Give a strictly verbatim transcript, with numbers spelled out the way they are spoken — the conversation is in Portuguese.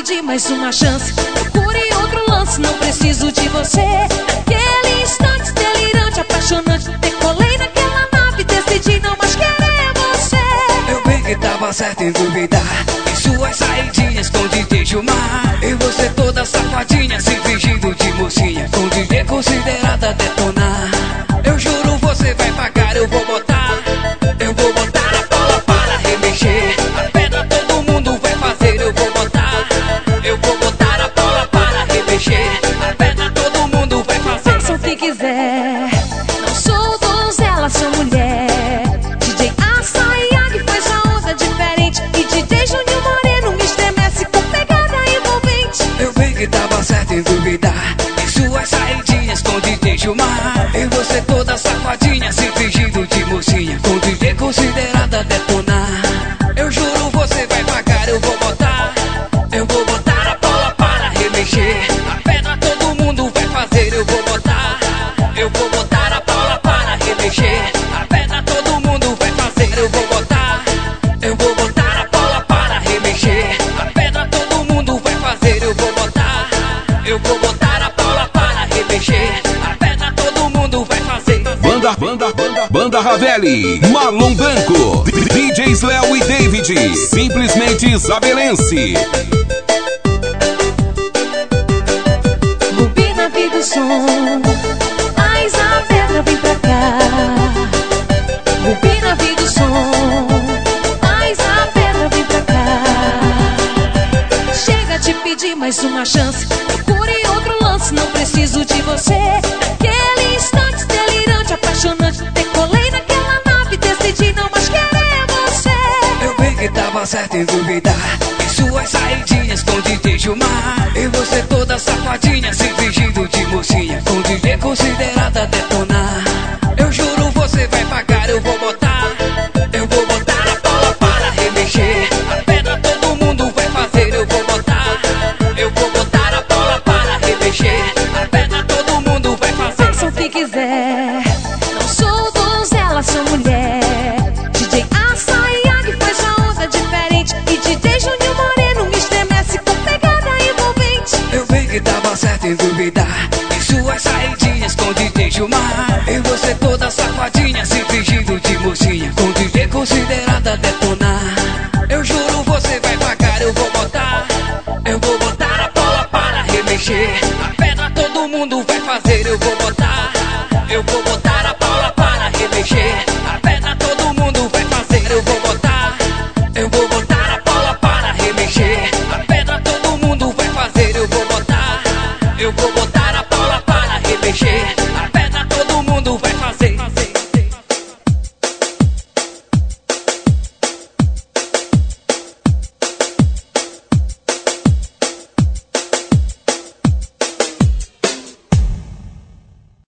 pedir mais uma chance. Procure outro lance, não preciso de você. Naquele instante delirante, apaixonante, decolei naquela nave, decidi não mais querer você. Eu bem que tava certo em duvidar em suas saidinhas com D J Gilmar. E você toda safadinha, se fingindo de mocinha, com D J considerada a detonar. Eu juro você vai pagar, eu vou botar. Eu vou botar a bola para remexer. A pedra todo mundo vai fazer, eu vou botar. Eu vou botar a bola para remexer. A pedra todo mundo vai fazer. Faça o que quiser, não sou donzela, sou mulher. D J Açaiag faz a onda diferente. E D J Juninho Moreno me estremece com pegada envolvente. Eu bem que tava certo em duvidar em suas saidinhas com D J Gilmar. E você toda safadinha, se fingindo de mocinha, com D J considerada a detonar. Eu juro você vai pagar, eu vou botar. Eu vou botar a bola para remexer. A pedra todo mundo vai fazer, eu vou botar. Eu vou botar a bola para remexer. A pedra todo mundo vai fazer, eu vou botar. Eu vou botar a bola para remexer. A pedra todo mundo vai fazer, eu vou botar. Eu vou botar a bola para remexer. A pedra todo mundo vai fazer. Banda, banda, banda, banda Ravelli, Marlon Branco, D Js Léo e David, simplesmente isabelense. Rubina, vida do som, mais a pedra vem pra cá. Rubina, vida do som, mais a pedra vem pra cá. Chega de pedir mais uma chance, procure outro lance, não preciso de você. Naquele instante delirante, apaixonante, decolei naquela nave, decidi não mais querer você. Eu bem que tava certo em duvidar em suas saidinhas com D J Gilmar. E você toda safadinha, se fingindo de mocinha, com D J considerada a detonar. Eu juro você vai pagar, eu vou botar. Eu vou botar a bola para remexer. A pedra todo mundo vai fazer, eu vou botar. Eu vou botar a bola para remexer. A pedra todo mundo vai fazer. Faça o que quiser, não sou donzela, sou mulher. D J Açaiag faz a onda diferente. E D J Juninho Moreno me estremece com pegada envolvente. Eu bem que tava certo em duvidar em suas saidinhas com D J Gilmar. E você toda safadinha, se fingindo de mocinha, com D J considerada a detonar. Eu juro você vai pagar, eu vou botar. Eu vou botar a bola para remexer. A pedra todo mundo vai fazer, eu vou botar.